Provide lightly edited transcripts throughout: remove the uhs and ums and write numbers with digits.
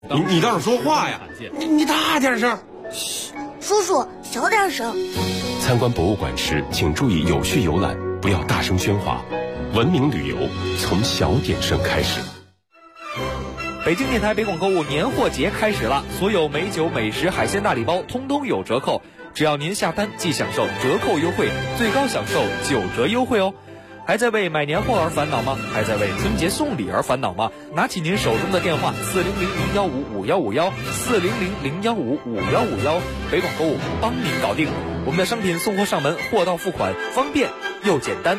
你倒是说话呀！你大点声。 嘘，叔叔小点声。 参观博物馆时，请注意有序游览，不要大声喧哗。文明旅游从小点声开始。 北京电台北广购物年货节开始了，所有美酒、美食、海鲜大礼包通通有折扣，只要您下单即享受折扣优惠，最高享受9折优惠哦。还在为买年货而烦恼吗？还在为春节送礼而烦恼吗？拿起您手中的电话，400-015-5151，400-015-5151，北广购物帮您搞定。我们的商品送货上门，货到付款，方便又简单。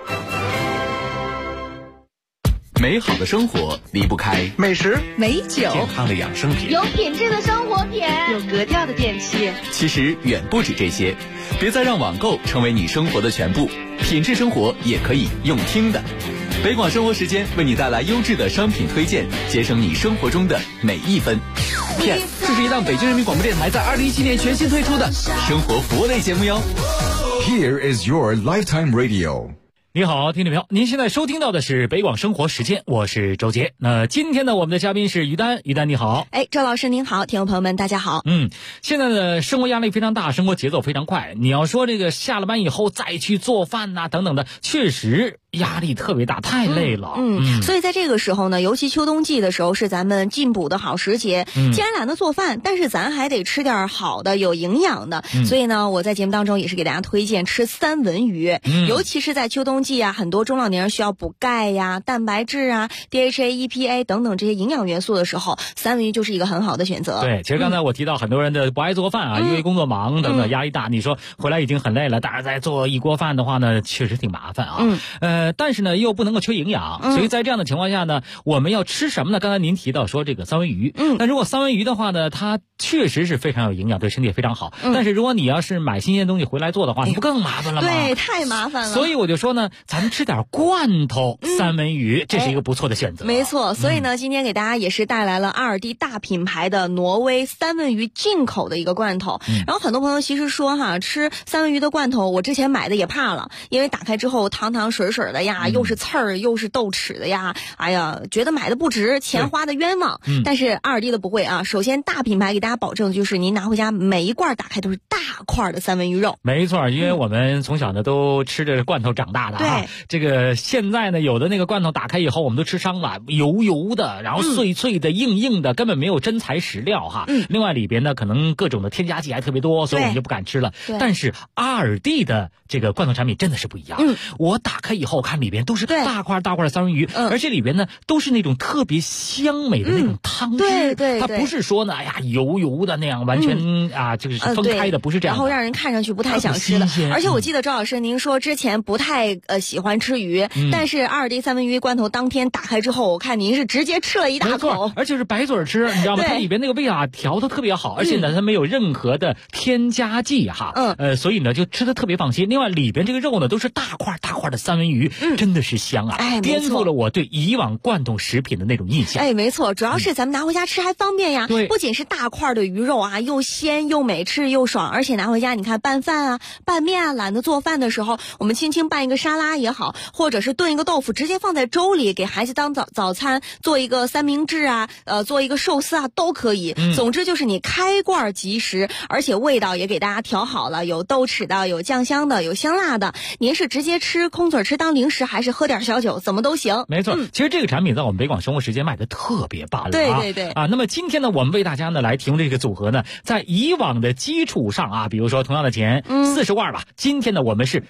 美好的生活离不开美食、 美酒、 健康的养生品， 有品质的生活品， 有格调的电器。 其实远不止这些，别再让网购成为你生活的全部，品质生活也可以用听的。北广生活时间为你带来优质的商品推荐，节省你生活中的每一分。这是一档北京人民广播电台在2017年全新推出的生活服务类节目哟。 Here is your lifetime radio。 你好，听众朋友，您现在收听到的是北广生活时间，我是周杰。那今天呢，我们的嘉宾是于丹，于丹你好。 周老师您好，听众朋友们大家好。 现在的生活压力非常大，生活节奏非常快。你要说这个下了班以后再去做饭呐、等等的，确实压力特别大，太累了。 所以在这个时候呢，尤其秋冬季的时候是咱们进补的好时节。既然懒得做饭，但是咱还得吃点好的、有营养的。所以呢，我在节目当中也是给大家推荐吃三文鱼，尤其是在秋冬季啊，很多中老年人需要补钙呀、蛋白质啊、DHA、EPA 等等这些营养元素的时候，三文鱼就是一个很好的选择。 对，其实刚才我提到很多人的不爱做饭啊，因为工作忙等等压力大，你说回来已经很累了，但是再做一锅饭的话呢，确实挺麻烦啊。但是呢又不能够缺营养，所以在这样的情况下呢，我们要吃什么呢？刚才您提到说这个三文鱼，那如果三文鱼的话呢，它确实是非常有营养，对身体也非常好。但是如果你要是买新鲜东西回来做的话，你不更麻烦了吗？ 对，太麻烦了。 所以我就说呢，咱们吃点罐头三文鱼，这是一个不错的选择。 没错，所以呢，今天给大家也是带来了阿尔蒂大品牌的挪威三文鱼进口的一个罐头。然后很多朋友其实说哈，吃三文鱼的罐头，我之前买的也怕了，因为打开之后汤汤水水的呀，又是刺儿又是豆豉的呀，哎呀，觉得买的不值，钱花的冤枉。但是阿尔蒂的不会啊，首先大品牌给大家保证就是您拿回家每一罐打开都是大块的三文鱼肉。 没错，因为我们从小呢都吃着罐头长大的啊。这个现在呢有的那个罐头打开以后我们都吃伤了，油油的，然后脆脆的、硬硬的，根本没有真材实料哈。另外里边呢可能各种的添加剂还特别多，所以我们就不敢吃了。但是阿尔蒂的这个罐头产品真的是不一样。我打开以后看里边都是大块大块的三文鱼，而且里边呢都是那种特别香美的那种汤汁。它不是说呢，哎呀油油的那样完全就是分开的，不是这样的。 然后让人看上去不太想吃的。而且我记得周老师您说之前不太喜欢吃鱼，但是阿尔蒂三文鱼罐头当天打开之后，我看您是直接吃了一大口， 而且是白嘴吃，你知道吗？它里边那个味道调得特别好，而且呢它没有任何的添加剂哈。所以呢就吃得特别放心。另外里边这个肉呢都是大块大块的三文鱼，真的是香啊！颠覆了我对以往罐头食品的那种印象。 没错，主要是咱们拿回家吃还方便呀。不仅是大块的鱼肉啊，又鲜又美，吃又爽，而且拿回家你看拌饭啊、拌面啊，懒得做饭的时候，我们轻轻拌一个沙拉也好，或者是炖一个豆腐，直接放在粥里给孩子当早餐，做一个三明治啊，做一个寿司啊都可以。总之就是你开罐即食，而且味道也给大家调好了，有豆豉的，有酱香的，有香辣的。您是直接吃空嘴吃当零食，还是喝点小酒，怎么都行。 没错，其实这个产品在我们北广生活时间卖的特别棒了。 对那么今天呢，我们为大家呢来提供这个组合呢，在以往的基础上啊，比如说同样的钱40罐吧，今天呢我们是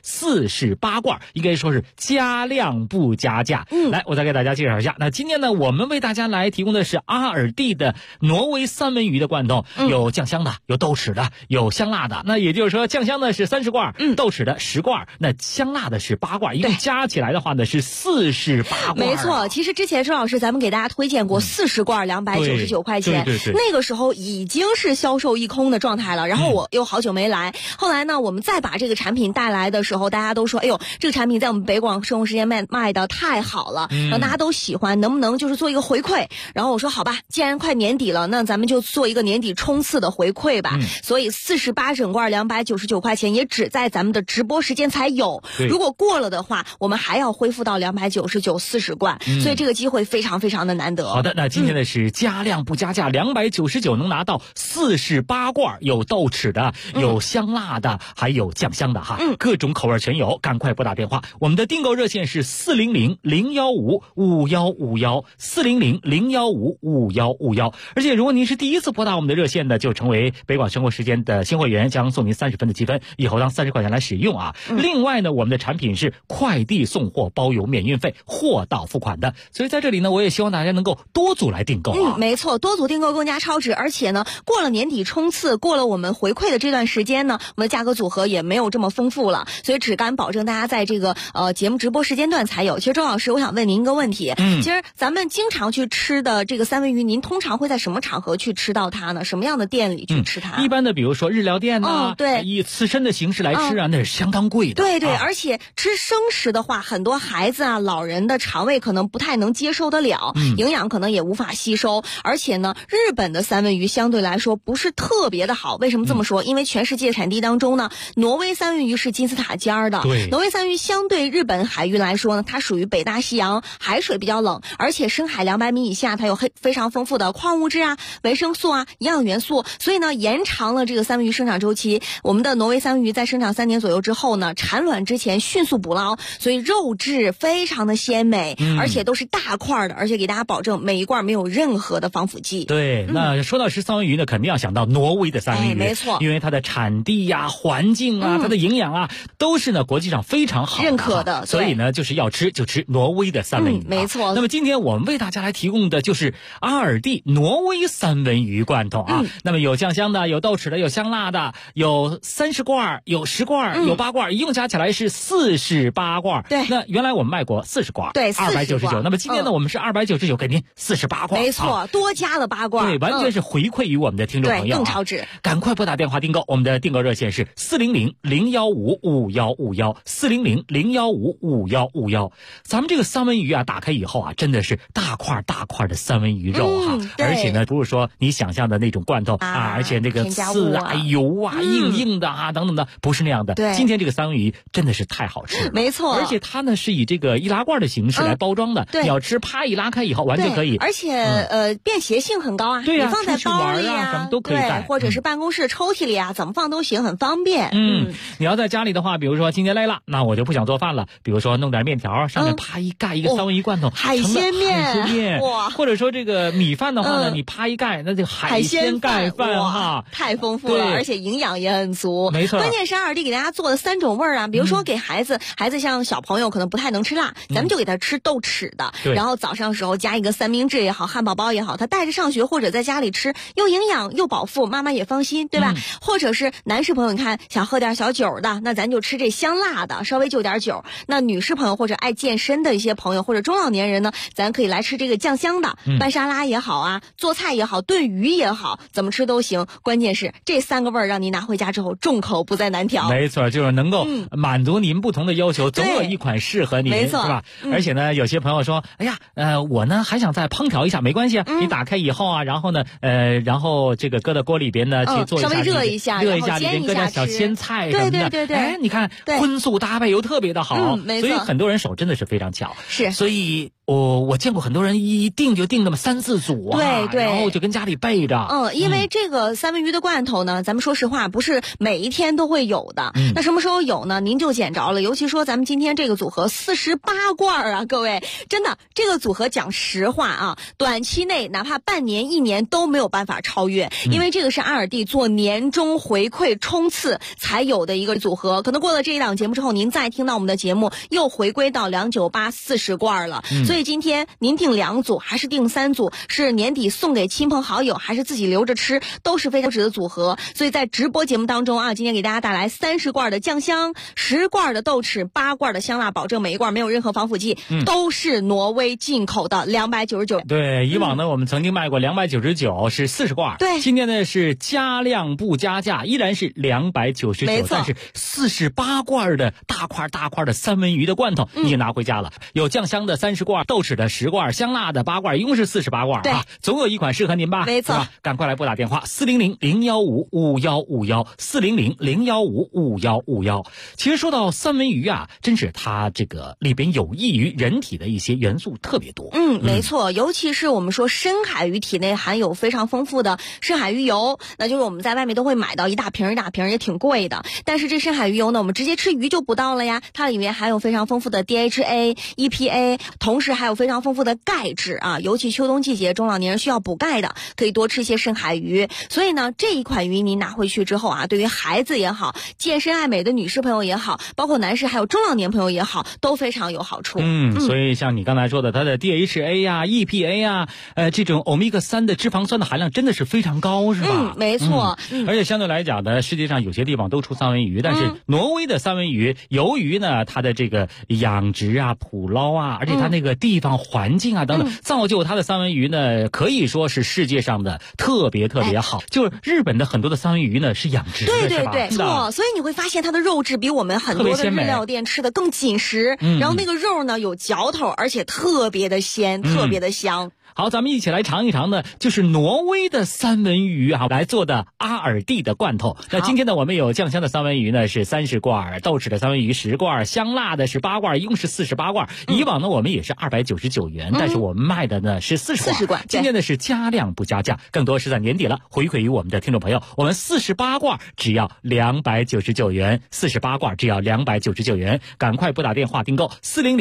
48罐，应该说是加量不加价。来，我再给大家介绍一下。那今天呢，我们为大家来提供的是阿尔蒂的挪威三文鱼的罐头，有酱香的，有豆豉的，有香辣的。那也就是说，酱香的是30罐，豆豉的10罐，那香辣的是8罐，一共加起来的话呢是48罐。 没错，其实之前周老师咱们给大家推荐过40罐299块钱，那个时候已经是销售一空的状态了。然后我又好久没来，后来呢，我们再把这个产品带来的时候，大家都说，哎呦，这个产品在我们北广生活时间卖的太好了，让大家都喜欢，能不能就是做一个回馈？然后我说好吧，既然快年底了，那咱们就做一个年底冲刺的回馈吧。所以48整罐299块钱也只在咱们的直播时间才有，如果过了的话，我们们还要恢复到29940罐，所以这个机会非常非常的难得。 好的，那今天呢是加量不加价，299能拿到48罐，有豆豉的，有香辣的，还有酱香的哈，各种口味全有，赶快拨打电话，我们的订购热线是400-015-5151，400-015-5151。而且如果您是第一次拨打我们的热线的，就成为北广生活时间的新会员，将送您30分的积分，以后当30块钱来使用啊。另外呢，我们的产品是快递送货包邮免运费，货到付款的，所以在这里呢，我也希望大家能够多组来订购啊。 没错，多组订购更加超值，而且呢，过了年底冲刺，过了我们回馈的这段时间呢，我们的价格组合也没有这么丰富了，所以只敢保证大家在这个节目直播时间段才有。其实周老师，我想问您一个问题，其实咱们经常去吃的这个三文鱼，您通常会在什么场合去吃到它呢？什么样的店里去吃它？ 一般的比如说日料店啊， 对， 以刺身的形式来吃啊，那是相当贵的。 对对，而且吃生食的话，很多孩子啊、老人的肠胃可能不太能接受得了，营养可能也无法吸收。而且呢，日本的三文鱼相对来说不是特别的好。为什么这么说？因为全世界产地当中呢，挪威三文鱼是金字塔尖儿的。 对， 挪威三文鱼相对日本海域来说呢，它属于北大西洋，海水比较冷，而且深海200米以下，它有非常丰富的矿物质啊、维生素啊、营养元素，所以呢，延长了这个三文鱼生长周期。我们的挪威三文鱼在生长3年左右之后呢，产卵之前迅速捕捞，所以肉质非常的鲜美，而且都是大块的，而且给大家保证每一罐没有任何的防腐剂。 对，那说到吃三文鱼呢，肯定要想到挪威的三文鱼， 没错， 因为它的产地呀、环境啊、它的营养啊，都是呢国际上非常好认可的， 所以呢，就是要吃就吃挪威的三文鱼。 没错。 那么今天我们为大家来提供的就是阿尔蒂挪威三文鱼罐头啊。那么有酱香的，有豆豉的，有香辣的，有30罐，有10罐，有8罐，一共加起来是48罐。 对， 那原来我们卖过40罐， 对 ，299。那么今天呢，我们是299给您48罐， 没错，多加了8罐， 对，完全是回馈于我们的听众朋友， 更超值。 赶快拨打电话订购，我们的订购热线是400-015-5151，400-015-5151。咱们这个三文鱼啊，打开以后啊，真的是大块大块的三文鱼肉哈，而且呢，不是说你想象的那种罐头啊，而且那个刺啊、油啊、硬硬的啊等等的，不是那样的。 对， 今天这个三文鱼真的是太好吃了， 没错。 而且它呢是以这个易拉罐的形式来包装的，你要吃，啪一拉开以后完全可以。 而且便携性很高啊， 对呀， 你放在包里啊，什么都可以带， 或者是办公室抽屉里啊，怎么放都行，很方便。 你要在家里的话，比如说今天累了，那我就不想做饭了，比如说弄点面条，上面啪一盖一个三文鱼罐头， 海鲜面， 哇！或者说这个米饭的话呢，你啪一盖，那就海鲜盖饭哈， 太丰富了，而且营养也很足。 没错， 关键是阿尔蒂给大家做了3种味儿啊，比如说给孩子像小朋友可能不太能吃辣，咱们就给他吃豆豉的，然后早上时候加一个三明治也好，汉堡包也好，他带着上学或者在家里吃，又营养又饱腹，妈妈也放心，对吧？或者是男士朋友，你看想喝点小酒的，那咱就吃这香辣的，稍微就点酒。那女士朋友或者爱健身的一些朋友或者中老年人呢，咱可以来吃这个酱香的，拌沙拉也好啊，做菜也好，炖鱼也好，怎么吃都行。关键是这3个味儿让您拿回家之后众口不再难调。 没错，就是能够满足您不同的要求，总有一款适合您，是吧？而且呢，有些朋友说，哎呀，我呢还想再烹调一下，没关系啊，你打开以后啊，然后呢，然后这个搁到锅里边呢去做一下， 稍微热一下， 里边搁点小鲜菜什么的， 对， 哎，你看荤素搭配又特别的好，所以很多人手真的是非常巧， 是， 所以我见过很多人一订就订那么3、4组啊， 对， 然后就跟家里备着。 因为这个三文鱼的罐头呢，咱们说实话不是每一天都会有的，那什么时候有呢？您就捡着了。尤其说咱们今天这个组合48罐啊，各位，真的这个组合讲实话啊，短期内哪怕半年、1年都没有办法超越，因为这个是阿尔蒂做年终回馈冲刺才有的一个组合。可能过了这一档节目之后，您再听到我们的节目又回归到298 40罐了，所以今天您订2组还是订3组，是年底送给亲朋好友还是自己留着吃，都是非常值的组合。所以在直播节目当中啊，今天给大家带来30罐的酱香，10罐的豆豉，8罐的香辣，保证每一罐没有任何防腐剂，都是挪威进口的299。 对，以往呢我们曾经卖过299是40罐， 对， 今天呢是加量不加价，依然是299，但是48罐的大块的三文鱼的罐头你也拿回家了，有酱香的30罐， 豆豉的10罐，香辣的8罐，一共是48罐啊，总有一款适合您吧？ 没错， 赶快来拨打电话400-015-5151，400-015-5151。其实说到三文鱼啊，真是它这个里边有益于人体的一些元素特别多。 没错，尤其是我们说深海鱼体内含有非常丰富的深海鱼油，那就是我们在外面都会买到一大瓶一大瓶，也挺贵的。但是这深海鱼油呢，我们直接吃鱼就不到了呀，它里面含有非常丰富的 DHA、EPA， 同时还有非常丰富的钙质啊，尤其秋冬季节中老年人需要补钙的，可以多吃一些深海鱼。所以呢，这一款鱼您拿回去之后啊，对于孩子也好，健身爱美的女士朋友也好，包括男士还有中老年朋友也好，都非常有好处。 所以像你刚才说的，它的 DHA 呀、EPA 呀，这种欧米伽3的脂肪酸的含量真的是非常高，是吧？ 没错。 而且相对来讲呢，世界上有些地方都出三文鱼，但是挪威的三文鱼，由于呢它的这个养殖啊、捕捞啊，而且它那个地方环境啊等等，造就它的三文鱼呢，可以说是世界上的特别好。就是日本的很多的三文鱼呢是养殖的， 对，错。所以你会发现它的肉质比我们很多的日料店吃的更紧实，然后那个肉呢有嚼头，而且特别的鲜，特别的香。 好，咱们一起来尝一尝呢，就是挪威的三文鱼啊来做的阿尔蒂的罐头。那今天呢，我们有酱香的三文鱼呢是30罐，豆豉的三文鱼10罐，香辣的是8罐，一共是48罐。以往呢我们也是299元，但是我们卖的呢是40罐。今天呢是加量不加价，更多是在年底了回馈于我们的听众朋友，我们48罐只要299元，48罐只要299元，赶快拨打电话订购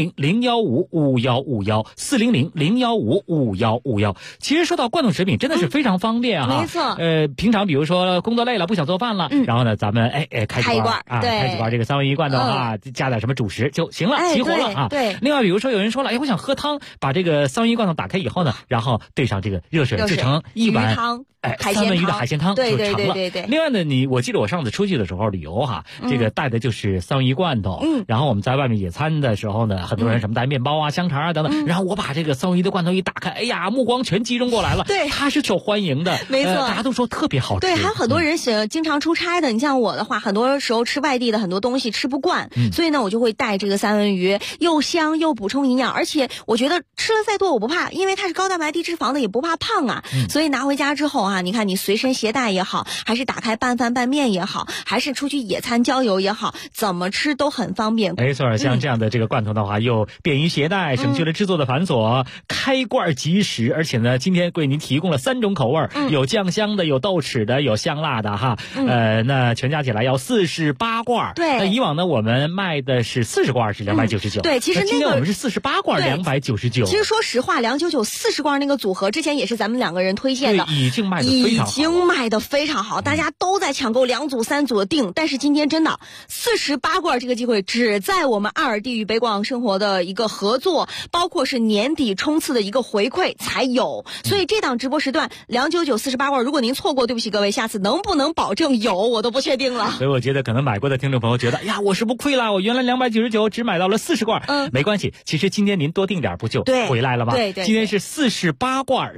400-015-5151，400-015-5151。其实说到罐头食品真的是非常方便啊， 没错。 平常比如说工作累了不想做饭了，然后呢咱们开几罐啊，开几罐这个三文鱼罐头啊，加点什么主食就行了，齐活了啊。 对。 另外比如说有人说了，我想喝汤，把这个三文鱼罐头打开以后呢，然后兑上这个热水制成一碗汤。 三文鱼的海鲜汤就成了。 对。 另外呢，我记得我上次出去的时候旅游哈，这个带的就是三文鱼罐头。然后我们在外面野餐的时候呢，很多人什么带面包啊、香肠啊等等。然后我把这个三文鱼的罐头一打开，哎呀，目光全集中过来了。 对， 它是受欢迎的， 没错， 大家都说特别好吃。 对，还有很多人经常出差的。你像我的话，很多时候吃外地的很多东西吃不惯，所以呢，我就会带这个三文鱼，又香又补充营养，而且我觉得吃了再多我不怕，因为它是高蛋白低脂肪的，也不怕胖啊。所以拿回家之后啊，你看你随身携带也好，还是打开拌饭拌面也好，还是出去野餐郊游也好，怎么吃都很方便。 没错，像这样的这个罐头的话，又便于携带，省去了制作的繁琐，开罐即食。而且呢，今天为您提供了3种口味，有酱香的，有豆豉的，有香辣的哈。那全加起来要48罐。 对。 那以往呢，我们卖的是40罐是299。 对，其实今天我们是48罐299。 其实说实话，299 40罐那个组合之前也是咱们2个人推荐的， 已经卖得非常好，大家都在抢购2组3组的订。但是今天真的48罐这个机会只在我们阿尔蒂与北广生活的一个合作，包括是年底冲刺的一个回馈才有。所以这档直播时段299 48罐，如果您错过，对不起各位，下次能不能保证有我都不确定了。所以我觉得可能买过的听众朋友觉得，呀，我是不是亏了？我原来299只买到了40罐。没关系，其实今天您多订点不就回来了吗？对，今天是48罐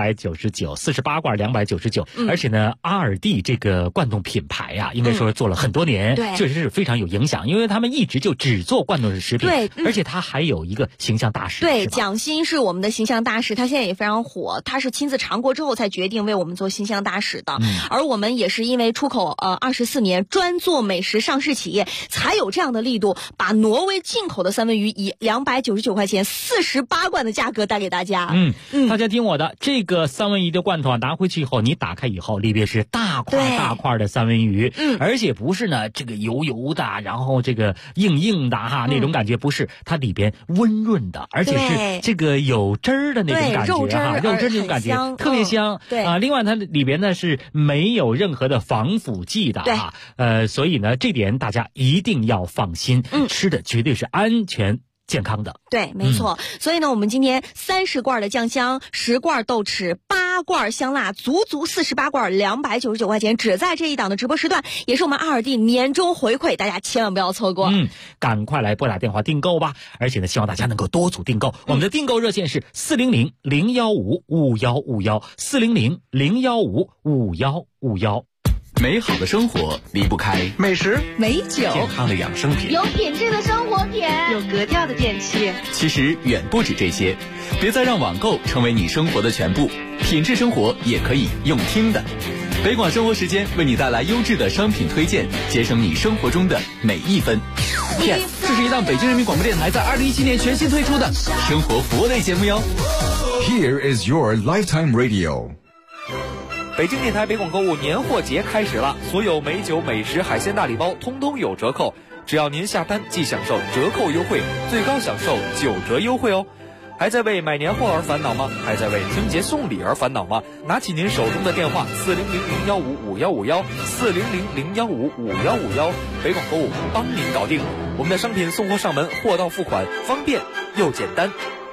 299，48罐299。而且呢，阿尔蒂这个罐头品牌呀，应该说做了很多年，确实是非常有影响，因为他们一直就只做罐头食品。对，而且他还有一个形象大使。对，蒋欣是我们的形象大使，他现在也非常火，他是亲自尝过之后才决定为我们做形象大使的。而我们也是因为出口24年，专做美食上市企业，才有这样的力度，把挪威进口的三文鱼以299块钱48罐的价格带给大家。大家听我的，这个三文鱼的罐头拿回去以后，你打开以后，里边是大块的三文鱼，而且不是呢这个油的，然后这个硬的哈，那种感觉不是，它里边温润的，而且是这个有汁儿的那种感觉哈，肉汁那种感觉特别香。另外它里边呢是没有任何的防腐剂的哈，所以呢这点大家一定要放心，吃的绝对是安全健康的。对，没错。所以呢，我们今天30罐的酱香，10罐豆豉，8罐香辣，足48罐299块钱，只在这一档的直播时段，也是我们阿尔蒂年终回馈，大家千万不要错过。赶快来拨打电话订购吧！而且呢，希望大家能够多组订购。我们的订购热线是400-015-5151，400-015-5151。 美好的生活离不开美食、 美酒、 健康的养生品， 有品质的生活品， 有格调的电器。 其实远不止这些，别再让网购成为你生活的全部，品质生活也可以用听的。北广生活时间为你带来优质的商品推荐，节省你生活中的每一分。 这是一档北京人民广播电台在2017年全新推出的生活服务类节目哟。 Here is your lifetime radio。 北京电台北广购物年货节开始了，所有美酒、美食、海鲜大礼包通通有折扣，只要您下单即享受折扣优惠，最高享受9折优惠哦。还在为买年货而烦恼吗？还在为春节送礼而烦恼吗？拿起您手中的电话400-015-5151，400-015-5151，北广购物帮您搞定。我们的商品送货上门，货到付款，方便又简单。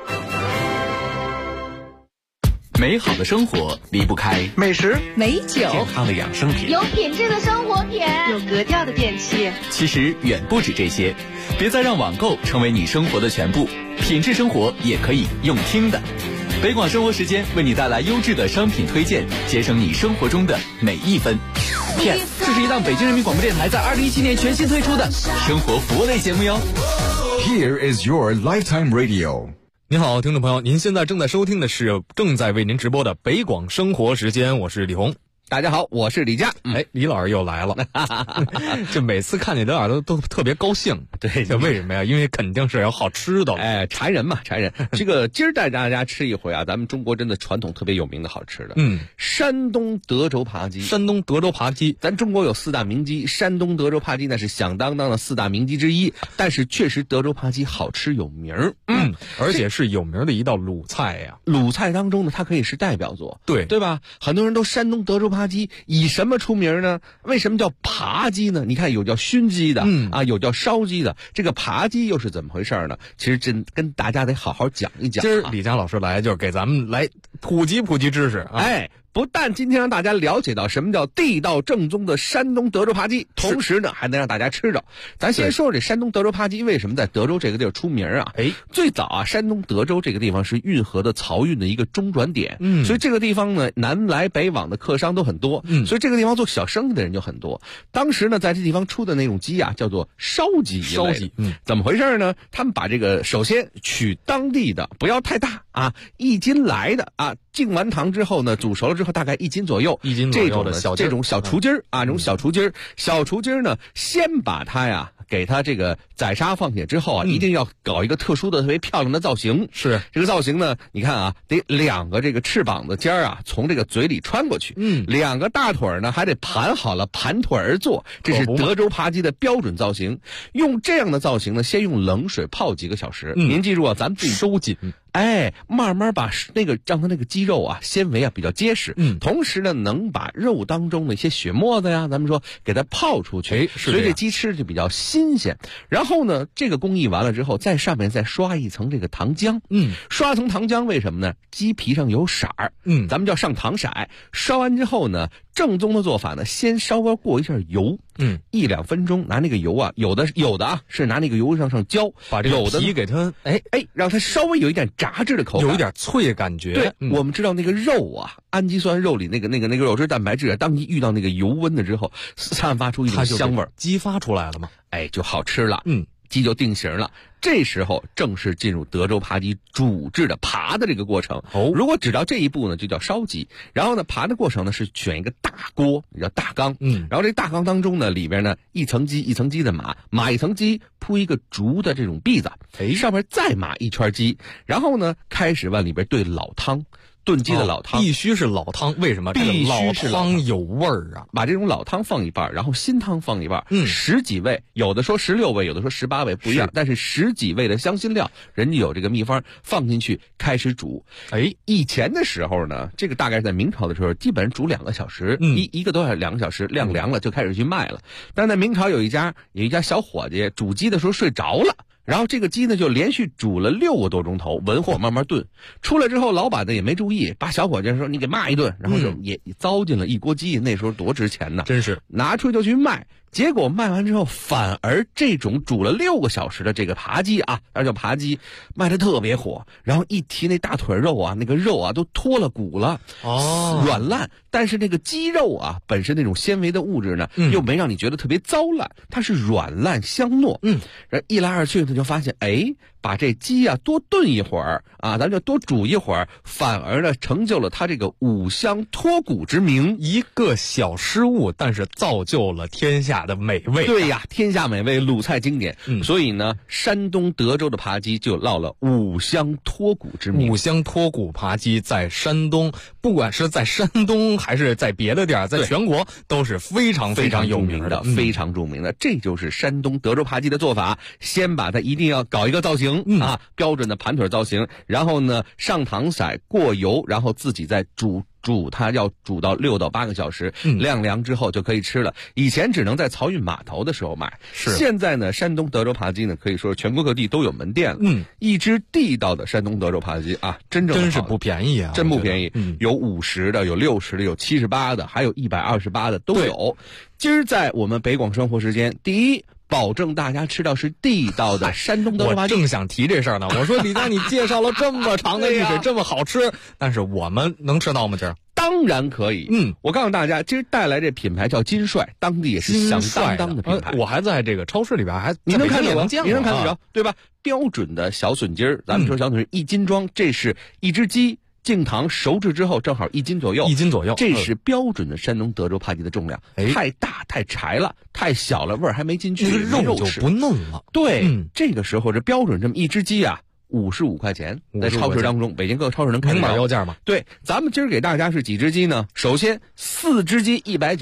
美好的生活离不开美食、 美酒、 健康的养生品， 有品质的生活品， 有格调的电器。 其实远不止这些，别再让网购成为你生活的全部，品质生活也可以用听的。北广生活时间为你带来优质的商品推荐，节省你生活中的每一分。 这是一档北京人民广播电台在2017年全新推出的生活服务类节目哟。 Here is your lifetime radio。 您好，听众朋友，您现在正在收听的是正在为您直播的北广生活时间，我是李红。 大家好，我是李佳。 李老师又来了，就每次看见李老师都特别高兴。 对， 这为什么呀？因为肯定是有好吃的。 馋人嘛，馋人。这个今儿带大家吃一回啊，咱们中国真的传统特别有名的好吃的。山东德州扒鸡。 山东德州扒鸡， 咱中国有4大名鸡，山东德州扒鸡那是响当当的4大名鸡之一。但是确实德州扒鸡好吃有名儿。 而且是有名的一道鲁菜呀。 鲁菜当中呢，它可以是代表作， 对吧？很多人都山东德州扒鸡以什么出名呢？为什么叫扒鸡呢？你看有叫熏鸡的，有叫烧鸡的，这个扒鸡又是怎么回事呢？其实真跟大家得好好讲一讲。 今儿李佳老师来就是给咱们来普及知识啊。 不但今天让大家了解到什么叫地道正宗的山东德州扒鸡，同时呢还能让大家吃着。咱先说说这山东德州扒鸡为什么在德州这个地儿出名啊？最早啊，山东德州这个地方是运河的漕运的一个中转点，所以这个地方呢南来北往的客商都很多，所以这个地方做小生意的人就很多。当时呢在这地方出的那种鸡啊叫做烧鸡，怎么回事呢？他们把这个首先取当地的，不要太大啊，1斤来的啊，浸完糖之后呢煮熟了之后大概1斤左右，这种小雏鸡儿啊，这种小雏鸡儿呢，先把它呀给它这个宰杀放血之后啊，一定要搞一个特殊的特别漂亮的造型。 是这个造型呢，你看啊，得2个这个翅膀的尖儿啊从这个嘴里穿过去，2个大腿呢还得盘好了，盘腿而坐，这是德州扒鸡的标准造型。用这样的造型呢，先用冷水泡几个小时。您记住啊，咱们自己收紧。 慢慢把让它那个鸡肉啊纤维啊比较结实，同时呢能把肉当中的一些血沫子呀，咱们说给它泡出去，所以这鸡吃就比较新鲜。然后呢，这个工艺完了之后，在上面再刷一层这个糖浆，刷层糖浆为什么呢？鸡皮上有色儿，咱们叫上糖色。刷完之后呢，正宗的做法呢，先稍微过一下油，1-2分钟，拿那个油啊，有的啊是拿那个油上浇， 把这个皮给它让它稍微有一点炸制的口感， 有一点脆感觉。 对，我们知道那个肉啊，氨基酸肉里那个肉质蛋白质啊，当一遇到那个油温的之后，散发出一种香味儿， 激发出来了嘛， 就好吃了。鸡就定型了。这时候正式进入德州扒鸡煮制的扒的这个过程。如果只到这一步呢，就叫烧鸡。然后呢，扒的过程呢是选一个大锅，也叫大缸。然后这大缸当中呢，里边呢一层鸡一层鸡的码一层鸡，铺一个竹的这种篦子，上面再码一圈鸡，然后呢开始往里边兑老汤。炖鸡的老汤必须是老汤，为什么？ 必须是老汤有味儿啊！ 把这种老汤放一半，然后新汤放一半，10几味，有的说16味，有的说18味，不一样。但是10几味的香辛料，人家有这个秘方，放进去开始煮。以前的时候呢，这个大概是在明朝的时候，基本上煮2个小时，一个多小时2个小时，晾凉了就开始去卖了。但在明朝有一家小伙计煮鸡的时候睡着了。然后这个鸡呢就连续煮了6个多钟头，文火慢慢炖。出来之后，老板呢也没注意，把小伙计说你给骂一顿，然后就也糟践了一锅鸡。那时候多值钱呢， 真是拿出去就去卖。 结果卖完之后，反而这种煮了6个小时的这个扒鸡啊，它叫扒鸡，卖得特别火。然后一提那大腿肉啊，那个肉啊都脱了骨了，软烂。但是那个鸡肉啊，本身那种纤维的物质呢，又没让你觉得特别糟烂，它是软烂香糯。然后一来二去，他就发现，把这鸡啊多炖一会儿啊，咱就多煮一会儿，反而呢成就了它这个五香脱骨之名。 一个小失误，但是造就了天下的美味。 对呀，天下美味，鲁菜经典。所以呢，山东德州的扒鸡就落了五香脱骨之名。 五香脱骨扒鸡在山东，不管是在山东还是在别的地儿，在全国都是非常非常有名的， 非常著名的。这就是山东德州扒鸡的做法，先把它一定要搞一个造型。标准的盘腿造型，然后呢上糖色过油，然后自己再煮它，要煮到6到8个小时，晾凉之后就可以吃了。以前只能在漕运码头的时候买，现在呢山东德州扒鸡呢可以说全国各地都有门店了。一只地道的山东德州扒鸡啊，真是不便宜啊， 真不便宜。有50的，有60的，有78的，还有128的都有。今儿在我们北广生活时间，第一，保证大家吃到是地道的山东德州扒鸡。 我正想提这事儿呢，我说李佳，你介绍了这么长的历史，这么好吃，但是我们能吃到吗？今儿当然可以。我告诉大家，今儿带来这品牌叫金帅，当地也是响当当的品牌。 我还在这个超市里边你能看得着， 你能看得着，对吧？标准的小笋筋儿，咱们说小笋1斤装，这是一只鸡。净糖熟制之后正好1斤左右，1 斤左右， 这是标准的山东德州扒鸡的重量。太大太柴了，太小了，味儿还没进去， 那个肉就不嫩了。 对，这个时候这标准这么一只鸡啊，55块钱，在超市当中，北京各个超市能看到。 明码标价嘛。 对，咱们今儿给大家是几只鸡呢？首先4只鸡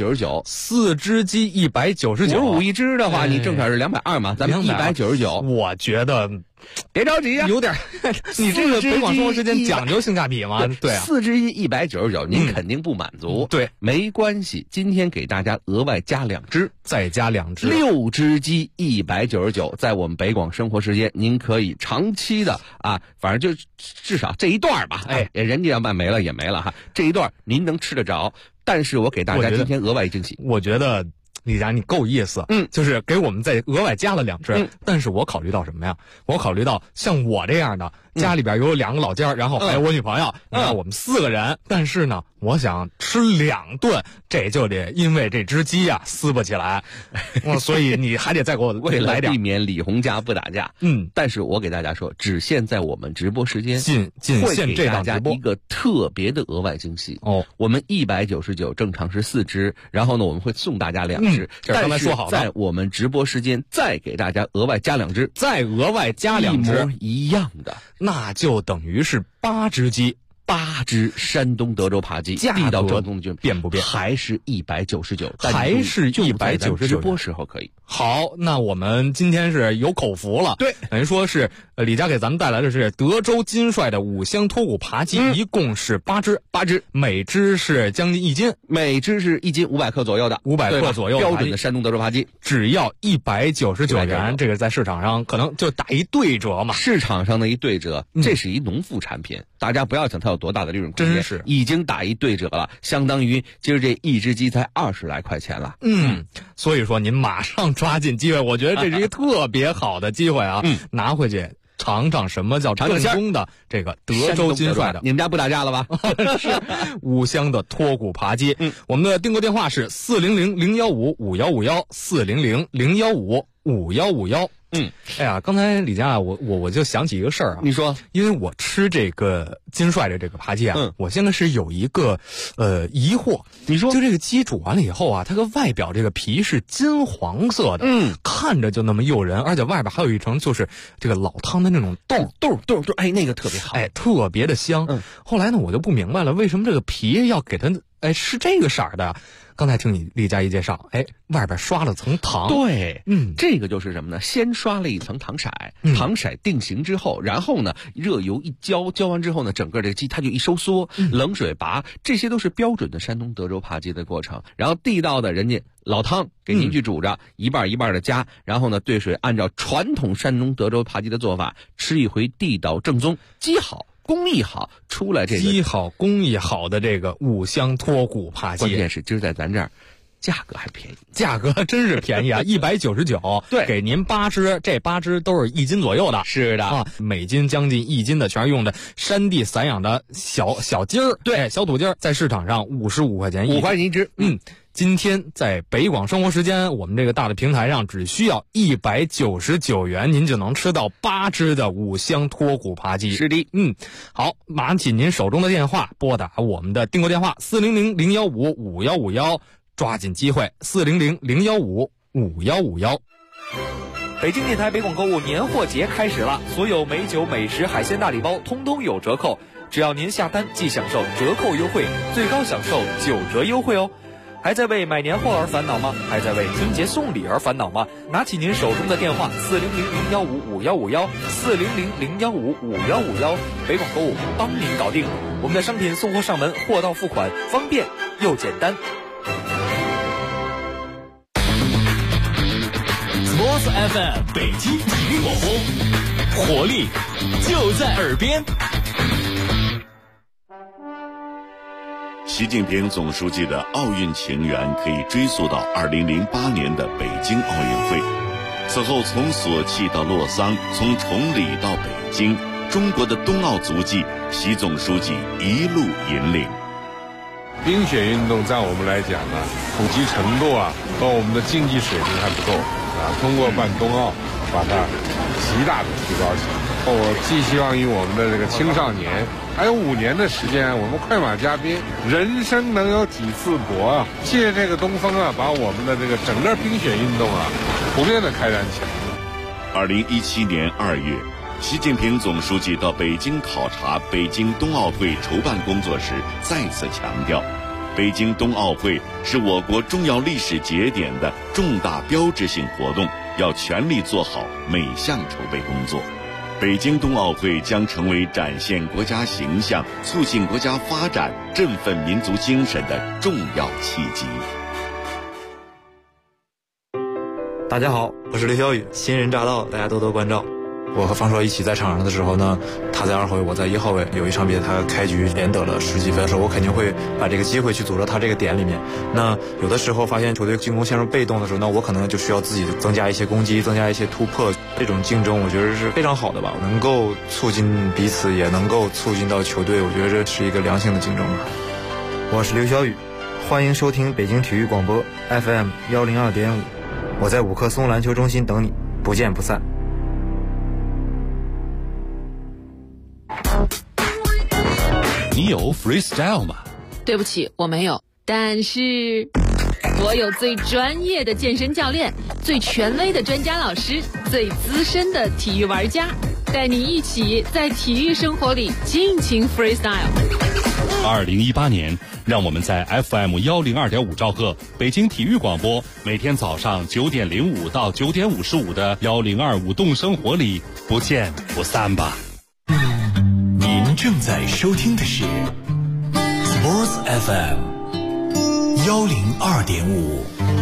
199，4 只鸡199，55 一只的话，你正好是220嘛，咱们199。 我觉得。 别着急啊， 有点，你这个北广生活时间讲究性价比吗？对啊 ，4只鸡199，您肯定不满足。 对， 没关系，今天给大家额外加2只， 再加2只 ，6只鸡199，在我们北广生活时间，您可以长期的啊，反正就至少这一段吧，人家要卖没了也没了哈，这一段您能吃得着，但是我给大家今天额外惊喜， 我觉得。李佳，你够意思，就是给我们再额外加了2只，但是我考虑到什么呀？我考虑到像我这样的，家里边有2个老家，然后还有我女朋友，你看我们4个人，但是呢，我想吃2顿，这就得因为这只鸡啊撕不起来，所以你还得再给我来点， 避免李红家不打架。但是我给大家说，只限在我们直播时间， 仅限这档直播一个特别的额外惊喜哦。我们199正常是4只，然后呢我们会送大家2只。 这刚才说好的， 在我们直播时间再给大家额外加2只， 再额外加2只， 一模一样的， 那就等于是8只鸡 ，8只山东德州扒鸡，地道正宗的变不变？ 还是199， 还是199， 直播时候可以。 好，那我们今天是有口福了， 对， 等于说是李佳给咱们带来的是德州金帅的五香脱骨扒鸡，一共是8只，每只是将近1斤， 每只是1斤500克左右的 ，500克左右， 标准的山东德州扒鸡， 只要199元，这个在市场上可能就打一对折嘛， 市场上的一对折，这是一农副产品，大家不要想它有多大的利润空间， 真是已经打一对折了，相当于今儿这一只鸡才20来块钱了。 所以说您马上抓紧机会，我觉得这是一个特别好的机会啊，拿回去尝尝什么叫正宗的这个德州金帅的。 你们家不打架了吧？ 是五香的脱骨扒鸡。我们的订购电话是400-015-5151，400-015-5151。哎呀，刚才李佳，我就想起一个事儿啊。 你说， 因为我吃这个金帅的这个扒鸡啊，我现在是有一个疑惑。 你说， 就这个鸡煮完了以后啊，它个外表这个皮是金黄色的，看着就那么诱人，而且外边还有一层就是这个老汤的那种豆， 哎，那个特别好， 哎，特别的香。后来呢，我就不明白了，为什么这个皮要给它是这个色儿的？刚才听你李佳一介绍，外边刷了层糖， 对，这个就是什么呢？先刷了一层糖色，糖色定型之后，然后呢，热油一浇完之后呢，整个这个鸡它就一收缩，冷水拔，这些都是标准的山东德州扒鸡的过程。然后地道的人家老汤给您去煮着，一半一半的加，然后呢兑水，按照传统山东德州扒鸡的做法，吃一回地道正宗，鸡好。工艺好，出来这个鸡好工艺好的这个五香脱骨扒鸡， 关键是今儿在咱这儿价格还便宜， 价格真是便宜啊！199， 对， 给您8只，这8只都是1斤左右的。 是的啊，每斤将近1斤的，全是用的山地散养的小鸡儿， 对， 小土鸡儿，在市场上55块钱 ，5块钱一只。 今天在北广生活时间，我们这个大的平台上，只需要199元，您就能吃到8只的五香脱骨扒鸡。 是的， 好，拿起您手中的电话，拨打我们的订购电话400-015-5151，抓紧机会，400-015-5151。 北京电台北广购物年货节开始了，所有美酒、美食、海鲜大礼包通通有折扣，只要您下单即享受折扣优惠，最高享受9折优惠哦。还在为买年货而烦恼吗？还在为春节送礼而烦恼吗？拿起您手中的电话400-015-5151，400-015-5151，北广购物帮您搞定。我们的商品送货上门，货到付款，方便又简单。 Sports FM 北京体育广播，活力就在耳边。 习近平总书记的奥运情缘可以追溯到2008年的北京奥运会。此后从索契到洛桑，从崇礼到北京，中国的冬奥足迹，习总书记一路引领。 冰雪运动在我们来讲呢，普及程度和我们的竞技水平还不够通过办冬奥，把它极大的提高起来。我寄希望于我们的这个青少年，还有5年的时间，我们快马加鞭，人生能有几次搏借这个东风把我们的这个整个冰雪运动普遍的开展起来。 2017年2月，习近平总书记到北京考察北京冬奥会筹办工作时，再次强调，北京冬奥会是我国重要历史节点的重大标志性活动，要全力做好每项筹备工作。北京冬奥会将成为展现国家形象、促进国家发展、振奋民族精神的重要契机。 大家好，我是刘晓宇，新人乍到，大家多多关照。我和方硕一起在场上的时候呢，他在2号位，我在1号位。有一场比赛，他开局连得了10几分的时候，我肯定会把这个机会去组织他这个点里面。那有的时候发现球队进攻陷入被动的时候，那我可能就需要自己增加一些攻击，增加一些突破。这种竞争，我觉得是非常好的吧，能够促进彼此，也能够促进到球队。我觉得这是一个良性的竞争吧。 我是刘晓宇，欢迎收听北京体育广播 FM 102.5，我在5棵松篮球中心等你，不见不散。 你有 freestyle 吗？ 对不起，我没有。但是我有最专业的健身教练，最权威的专家老师，最资深的体育玩家，带你一起在体育生活里尽情 freestyle。 2018年，让我们在 FM 102.5兆赫北京体育广播，每天早上9点05到9点55的102舞动生活里不见不散吧。 您正在收听的是 Sports FM 102.5。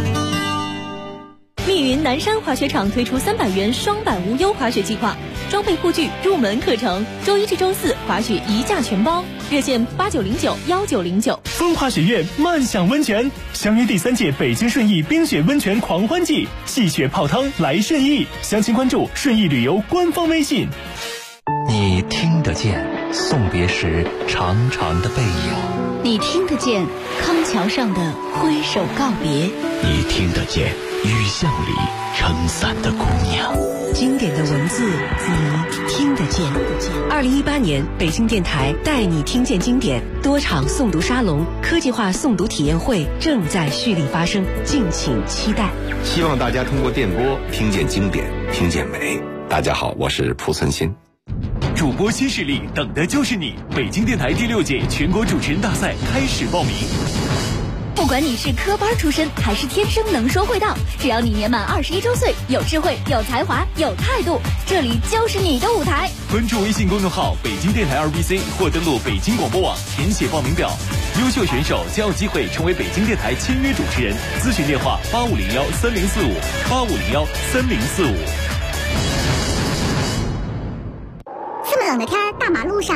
密云南山滑雪场推出300元双板无忧滑雪计划，装备护具入门课程，周1至周4滑雪一价全包，热线89091909。 风华雪院慢享温泉，相约第3届北京顺义冰雪温泉狂欢季，戏雪泡汤来顺义，详情关注顺义旅游官方微信。 你听得见送别时长长的背影， 你听得见康桥上的挥手告别， 你听得见雨巷里撑伞的姑娘。 经典的文字你听得见。2018年北京电台带你听见经典多场诵读沙龙、科技化诵读体验会正在蓄力发生，敬请期待。 希望大家通过电波听见经典，听见美。大家好，我是蒲存昕。 主播新势力等的就是你！北京电台第6届全国主持人大赛开始报名。 不管你是科班出身还是天生能说会道，只要你年满21周岁，有智慧、有才华、有态度，这里就是你的舞台。 关注微信公众号北京电台2BC 或登录北京广播网填写报名表，优秀选手将有机会成为北京电台签约主持人。咨询电话85013045，85013045。 这么冷的天，大马路上